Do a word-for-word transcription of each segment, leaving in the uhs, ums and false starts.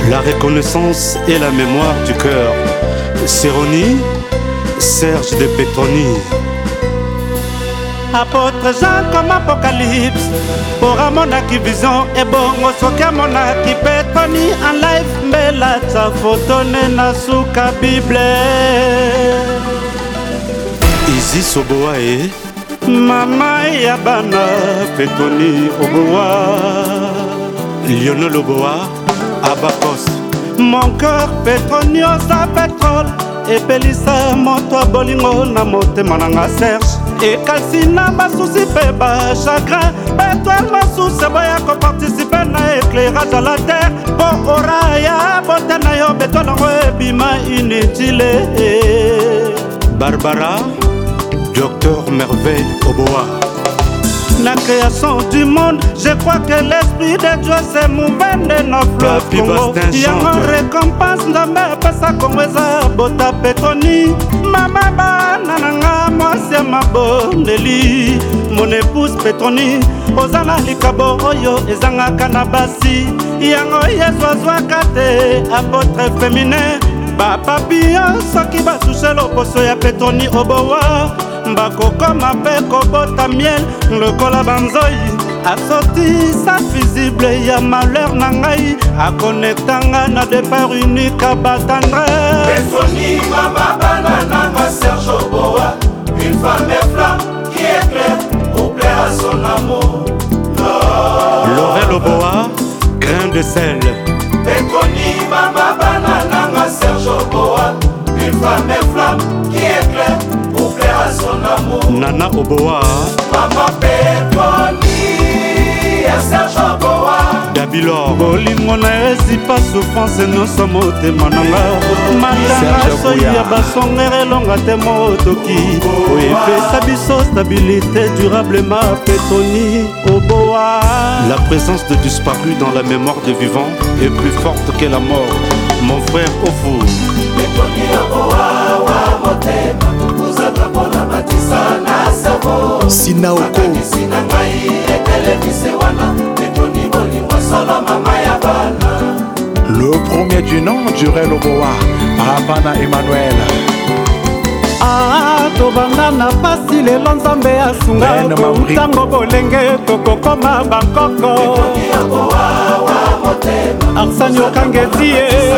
La reconnaissance et la mémoire du cœur. Céronie, Serge de Petroni. Apôtre Jean comme Apocalypse pour amonaki vision et bongo soki amonaki Petroni en live mbela ta photo nena suka Bible. Isis Oboa et Mama Yabana Petroni Oboa. Lionel Oboa, Abakos. Mon cœur Petroni osa pétrole et pelisa moto bolingo na motema nanga Serge. Et kalsina basusi pe ba chagrin Pétoile masusi boya ko participer na éclairage à la terre. Bon oraya bote na yo beto na ebima inutile. Barbara, Docteur Merveille Oboa. La création du monde, je crois que l'esprit de Dieu s'est mouvé de nos fleurs Congo. Yango récompense ndambe pesa kongweza bota Petroni. Mama bana nanga mwasi mabondeli. Mon épouse Petroni ozala likabo oyo ezangaka na basi. Yango yezwazwaka te apôtre féminin. Ba papillon soki batouche loposo ya Petroni Oboa. Bakokoma pe kobota miel lokola banzoi. Assorti sa visible ya malheur na ngai. Akonektanga na départ unique à batandre. Petroni mama banana ma Serge Oboa. Une femme flamme qui éclaire pour plaire à son amour. Laurel Oboa, grain de sel. Petroni mama banana ma Serge Oboa. Une femme flamme qui éclaire pour plaire à son amour. Nana Oboa, Maman Petroni à Serge Oboa. Dabilor, bolingo na esipa souffrance nyonso motema nanga. Matanga soya basongere elonga te motoki oyo epesa biso stabilité durablement. Petroni Oboa. la présence de disparu dans la mémoire des vivants est plus forte que la mort. Mon frère Ofu. Petroni Oboa wa motema uzatra pona matisa na savo. Sinaoko Sina ngai etelevise wana Petroni bolingo solo mama ya bana. le premier du nom Durel Oboa, Apana Emmanuel. Ah, tobanga na pasi lelo nzambe asunga ntango bolenge tokokoma bankoko. Petroni Oboa wa motema Arsani Okangeti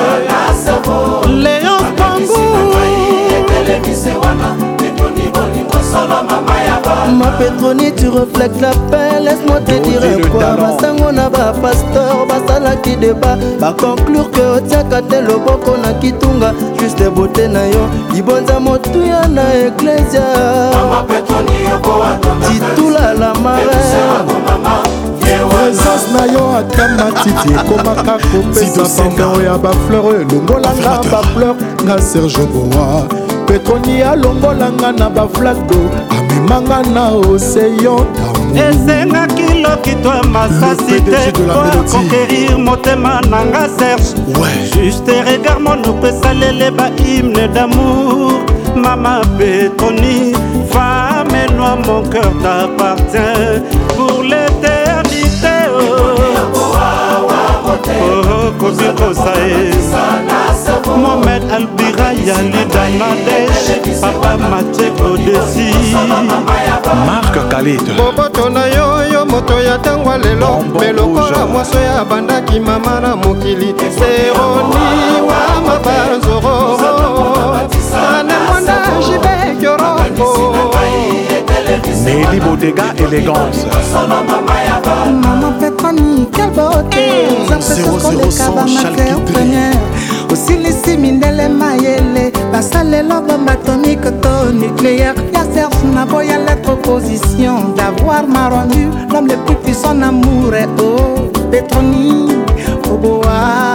Léon Pangou. etelevise wana Petroni bolingo solo mama ya bana. Ma Petroni, tu reflètes la paix, laisse-moi te dire quoi. Basango na ba pasteur, basala ki débat. Ba conclure que otiaka te loboko na kitunga. Juste beauté na yo, libonza motuya na ecclesia. Mama Petroni Oboa Titula la marraine. Présence na yo ata matiti ekomaka kopesa bango ya bafleur elongolanga bafleur na Serge Oboa. Petroni alongolanga na baflado amemanga na oseyon esengaki lokito ya masasi te po akonquérir motema nanga Serge. Juste regard monoko esalele ba hymne d'amour. Mama Petroni, femme et noire, mon cœur t'appartient pour l'éternité. Oh, Kobiko Sae, Mohamed Albira Yali Danadesh, Papa Mathieu Odessi, Marc Khalid. boboto na yo yo moto ya tangwa lelo melokola mwaso ya bandaki mama na mokili. Seroni wa mabanzoro anemonda jibe yoroko. Nelly Bodega élégance. Maman Petroni, quelle beauté. zéro zéro cent Chalkidri. Aussi les simindele mayele basalelo bombe atomique to nucléaire. Ya Serge Naboya lettre opposition d'avoir m'a rendu l'homme le plus puissant en amour. Et oh Petroni Oboa.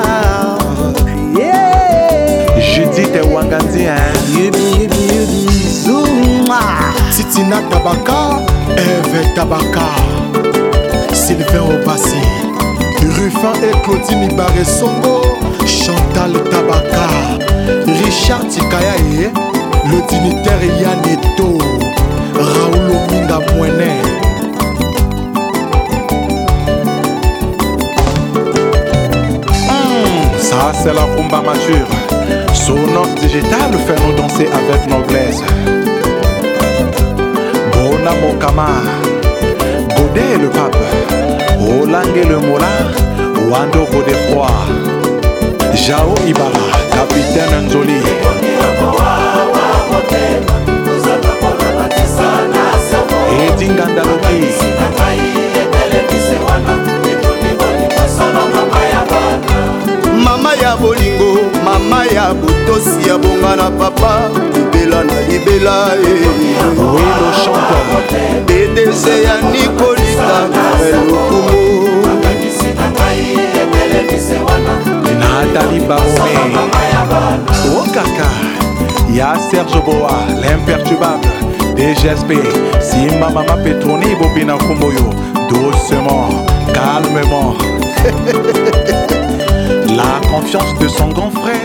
Yeah. Judith Wangandi hein. Yubi yubi yubi zouma. Titina Tabaka, Eve Tabaka, Sylvain Obassi, Ruffin et Claudine Ibaré Songo, Chantal Tabaka, Richard Tikayaye, le dignitaire Yaneto, Raoul Ominga Mouene. Hum, ça Ça c'est la rumba mature. Sonore digital fait nous danser avec noblesse. Bona Mokama, Godet le pape, Olangue le mola, Wando Godefroy, Jao Ibara, capitaine Nzoli. Edingandaloki. Mama ya bolingo, mama ya botosi ya bonga na papa, libela na libela eh. Oui le chanteur. D D C ya Nicolita Elokumo. Nathalie Baromé. Okaka. Ya Serge Boa, l'imperturbable. D G S P, Simba Mama Petroni Bobina Kumboyo. Doucement, calmement. La confiance de son grand frère.